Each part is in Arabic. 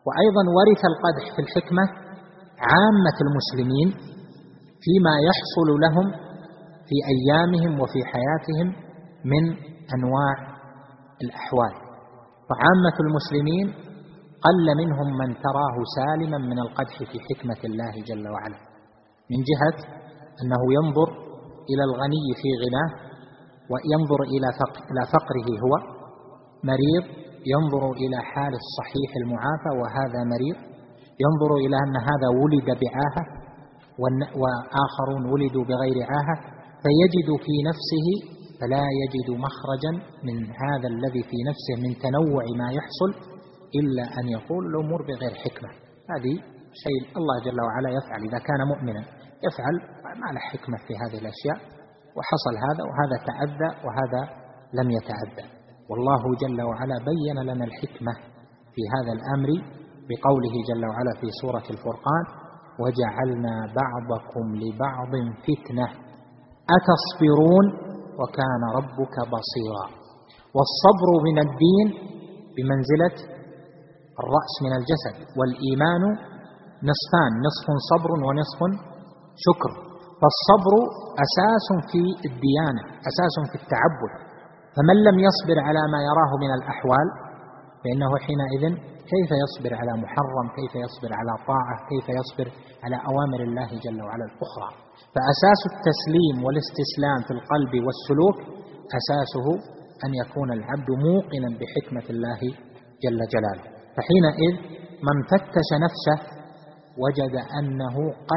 وأيضا ورث القدح في الحكمة عامة المسلمين فيما يحصل لهم في أيامهم وفي حياتهم من أنواع الأحوال. وعامة المسلمين قل منهم من تراه سالما من القدح في حكمة الله جل وعلا، من جهة أنه ينظر إلى الغني في غناه، وينظر إلى فقره، هو مريض، ينظر إلى حال الصحيح المعافى وهذا مريض، ينظر إلى أن هذا ولد بعاهة وآخرون ولدوا بغير عاهة، فيجد في نفسه فلا يجد مخرجا من هذا الذي في نفسه من تنوع ما يحصل إلا أن يقول الأمور بغير حكمة. هذه شيء الله جل وعلا يفعل إذا كان مؤمنا، يفعل ما له حكمة في هذه الأشياء، وحصل هذا وهذا تعدى وهذا لم يتعدى. والله جل وعلا بين لنا الحكمة في هذا الأمر بقوله جل وعلا في سورة الفرقان: وجعلنا بعضكم لبعض فتنة أتصبرون وكان ربك بصيرا. والصبر من الدين بمنزلة الرأس من الجسد، والإيمان نصفان، نصف صبر ونصف شكر. فالصبر أساس في الديانة، أساس في التعبد، فمن لم يصبر على ما يراه من الأحوال فإنه حينئذ كيف يصبر على محرم، كيف يصبر على طاعة، كيف يصبر على أوامر الله جل وعلا الأخرى. فأساس التسليم والاستسلام في القلب والسلوك أساسه أن يكون العبد موقنا بحكمة الله جل جلاله. فحينئذ من فتش نفسه وجد أنه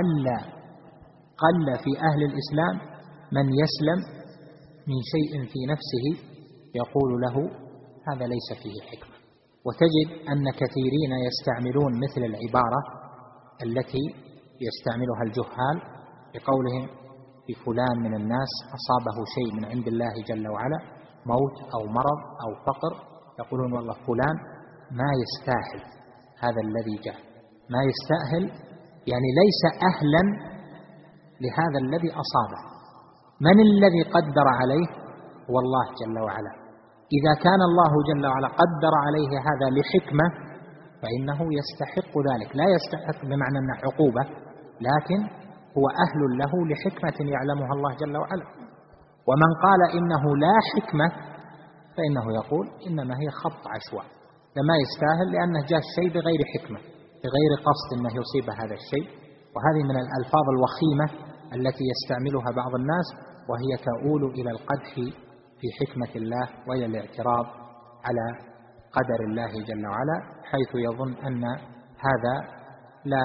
قل في أهل الإسلام من يسلم من شيء في نفسه يقول له هذا ليس فيه حكمة. وتجد أن كثيرين يستعملون مثل العبارة التي يستعملها الجهال بقولهم في فلان من الناس أصابه شيء من عند الله جل وعلا، موت أو مرض أو فقر، يقولون والله فلان ما يستاهل هذا الذي جاء، ما يستاهل، يعني ليس أهلا لهذا الذي أصابه. من الذي قدر عليه؟ هو الله جل وعلا. إذا كان الله جل وعلا قدر عليه هذا لحكمة فإنه يستحق ذلك، لا يستحق بمعنى أنه عقوبة، لكن هو أهل له لحكمة يعلمها الله جل وعلا. ومن قال إنه لا حكمة فإنه يقول إنما هي خط عشواء، لما يستاهل لأنه جاء الشيء بغير حكمة، بغير قصد أنه يصيب هذا الشيء. وهذه من الألفاظ الوخيمة التي يستعملها بعض الناس، وهي تؤول إلى القدح في حكمة الله وإلى الاعتراض على قدر الله جل وعلا، حيث يظن أن هذا لا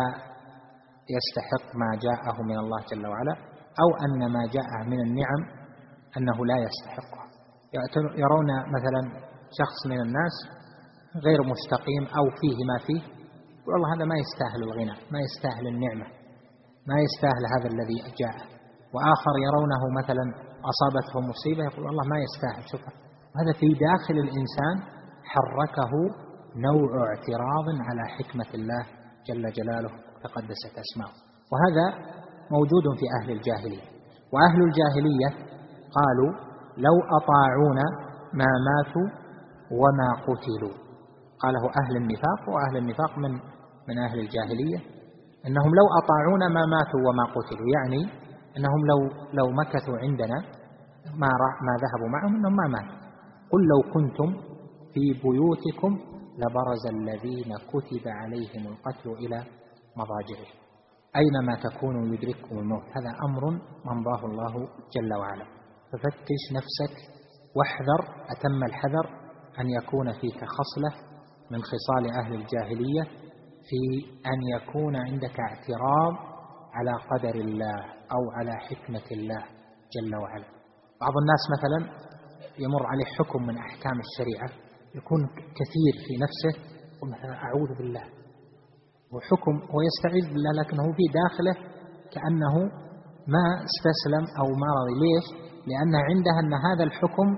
يستحق ما جاءه من الله جل وعلا، أو أن ما جاءه من النعم أنه لا يستحقها. يرون مثلا شخص من الناس غير مستقيم أو فيه ما فيه، والله هذا ما يستاهل الغنى، ما يستاهل النعمة، ما يستاهل هذا الذي جاء. وآخر يرونه مثلا أصابته مصيبة يقول والله ما يستاهل. شوف هذا في داخل الإنسان حركه نوع اعتراض على حكمة الله جل جلاله تقدست أسماؤه. وهذا موجود في أهل الجاهلية. وأهل الجاهلية قالوا لو أطاعونا ما ماتوا وما قتلوا. قاله أهل النفاق، وأهل النفاق من أهل الجاهلية أنهم لو أطاعونا ما ماتوا وما قتلوا، يعني أنهم لو مكثوا عندنا ما ذهبوا معهم أنهم ما ماتوا. قل لو كنتم في بيوتكم لبرز الذين كتب عليهم القتل إلى مضاجعهم، أينما تكونوا يدرككم الموت. هذا أمر منضاه الله جل وعلا. ففتش نفسك واحذر أتم الحذر أن يكون فيك خصلة من خصال أهل الجاهلية، في أن يكون عندك اعتراض على قدر الله أو على حكمة الله جل وعلا. بعض الناس مثلا يمر عليه حكم من أحكام الشريعة يكون كثير في نفسه، ومثلا أعوذ بالله، وحكم ويستعيذ بالله، لكنه في داخله كأنه ما استسلم أو ما رضي. ليش؟ لأن عنده أن هذا الحكم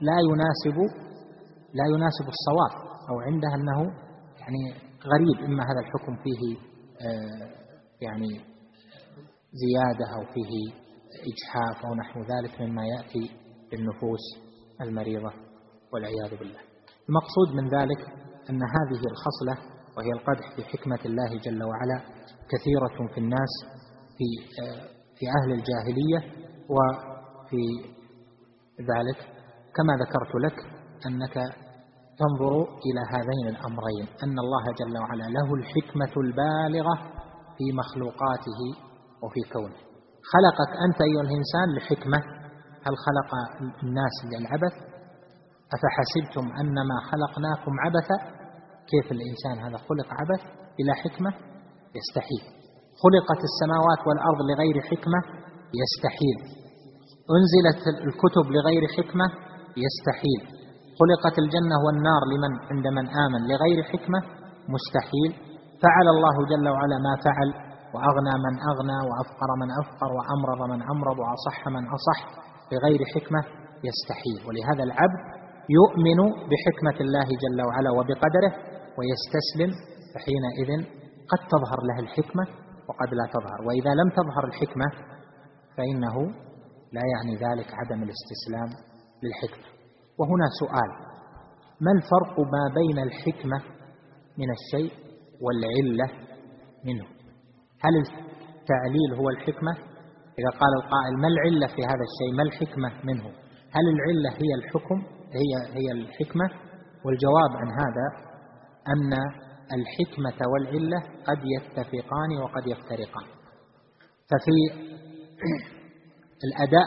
لا يناسب الصواب، أو عنده أنه يعني غريب، إما هذا الحكم فيه يعني زيادة أو فيه إجحاف أو نحو ذلك مما يأتي بالنفوس المريضة والعياذ بالله. المقصود من ذلك أن هذه الخصلة وهي القدح في حكمة الله جل وعلا كثيرة في الناس في أهل الجاهلية وفي ذلك، كما ذكرت لك أنك تنظر إلى هذين الأمرين، أن الله جل وعلا له الحكمة البالغة في مخلوقاته وفي كونه. خلقك أنت أيها الإنسان لحكمة، هل خلق الناس للعبث؟ أفحسبتم أنما خلقناكم عبثا؟ كيف الإنسان هذا خلق عبث بلا حكمة؟ يستحيل. خلقت السماوات والأرض لغير حكمة؟ يستحيل. أنزلت الكتب لغير حكمة؟ يستحيل. خلقت الجنة والنار عند من آمن لغير حكمة؟ مستحيل. فعل الله جل وعلا ما فعل، وأغنى من أغنى، وأفقر من أفقر، وأمرض من أمرض، وأصح من أصح بغير حكمة؟ يستحيل. ولهذا العبد يؤمن بحكمة الله جل وعلا وبقدره ويستسلم، فحينئذ قد تظهر له الحكمة وقد لا تظهر. وإذا لم تظهر الحكمة فإنه لا يعني ذلك عدم الاستسلام للحكمة. وهنا سؤال: ما الفرق ما بين الحكمة من الشيء والعلة منه؟ هل التعليل هو الحكمة؟ إذا قال القائل ما العلة في هذا الشيء، ما الحكمة منه؟ هل العلة هي الحكم هي الحكمة؟ والجواب عن هذا أن الحكمة والعلة قد يتفقان وقد يفترقان. ففي الأداء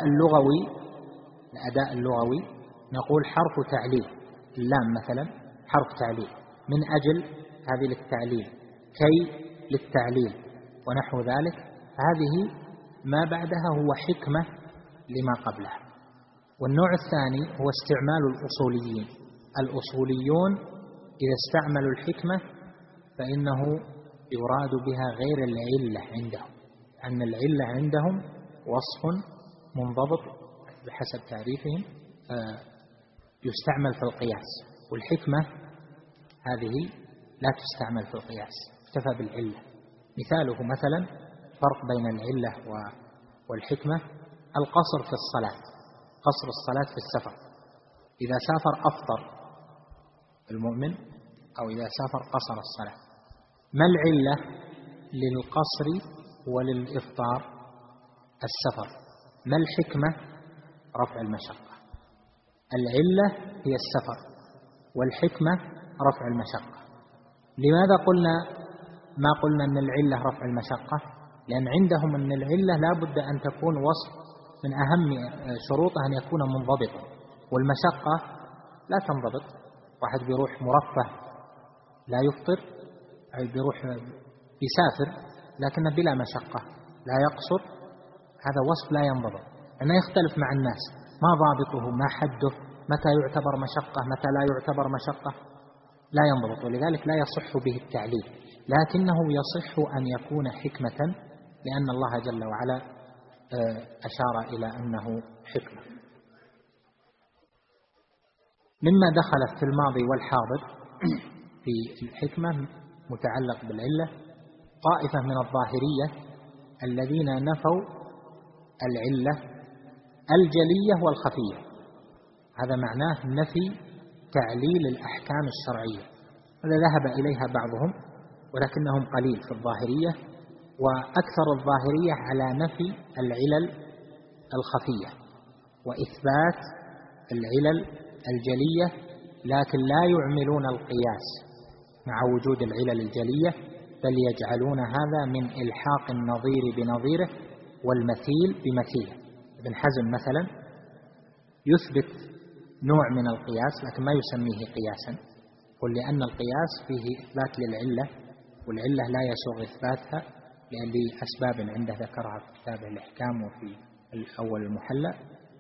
اللغوي نقول حرف تعليل، اللام مثلا حرف تعليل، من أجل هذه للتعليل، كي للتعليل ونحو ذلك، هذه ما بعدها هو حكمة لما قبلها. والنوع الثاني هو استعمال الأصوليين. الأصوليون إذا استعملوا الحكمة فإنه يراد بها غير العلة عندهم، أن العلة عندهم وصف منضبط بحسب تعريفهم يستعمل في القياس، والحكمة هذه لا تستعمل في القياس، اكتفى بالعلة. مثاله مثلا فرق بين العلة والحكمة: القصر في الصلاة، قصر الصلاة في السفر. إذا سافر أفطر المؤمن، أو إذا سافر قصر الصلاة. ما العلة للقصر وللإفطار؟ السفر. ما الحكمة؟ رفع المشقة. العلة هي السفر، والحكمة رفع المشقة. لماذا ما قلنا أن العلة رفع المشقة؟ لأن عندهم أن العلة لا بد أن تكون وصف من أهم شروطها أن يكون منضبطا، والمشقة لا تنضبط. واحد بيروح مرفه لا يفطر، أي بيروح يسافر لكنه بلا مشقة لا يقصر، هذا وصف لا ينضبط، أنه يختلف مع الناس. ما ضابطه؟ ما حده؟ متى يعتبر مشقة؟ متى لا يعتبر مشقة؟ لا ينضبط، ولذلك لا يصح به التعليل، لكنه يصح أن يكون حكمة، لأن الله جل وعلا أشار إلى أنه حكمة. مما دخل في الماضي والحاضر في الحكمة متعلق بالعلة طائفة من الظاهرية الذين نفوا العلة الجلية والخفية. هذا معناه نفي تعليل الأحكام الشرعية. هذا ذهب إليها بعضهم ولكنهم قليل في الظاهرية، وأكثر الظاهرية على نفي العلل الخفية وإثبات العلل الجلية، لكن لا يعملون القياس مع وجود العلل الجلية، بل يجعلون هذا من إلحاق النظير بنظيره والمثيل بمثيله. ابن حزم مثلا يثبت نوع من القياس لكن ما يسميه قياسا، قل لأن القياس فيه إثبات للعلة، والعلة لا يسوغ إثباتها لأسباب عنده ذكرها في كتابه الإحكام وفي الأول المحلى،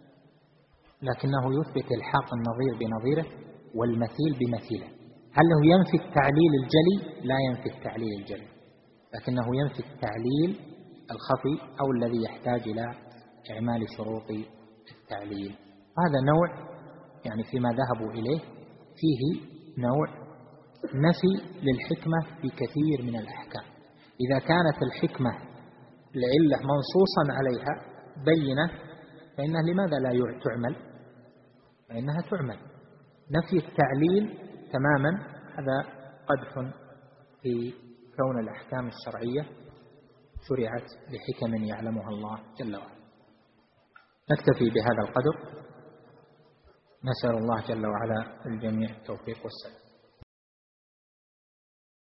لكنه يثبت إلحاق النظير بنظيره والمثيل بمثيله. هل هو ينفي التعليل الجلي؟ لا ينفي التعليل الجلي، لكنه ينفي التعليل الخفي أو الذي يحتاج إلى إعمال شروط التعليل. هذا نوع يعني فيما ذهبوا إليه فيه نوع نفي للحكمة في كثير من الأحكام. إذا كانت الحكمة العلة منصوصا عليها بينة فإنها لماذا لا تعمل؟ فإنها تعمل. نفي التعليل تماما هذا قدح في كون الأحكام الشرعية شرعت لحكم يعلمها الله جل وعلا. نكتفي بهذا القدر، نسأل الله جل وعلا الجميع التوفيق والسلام.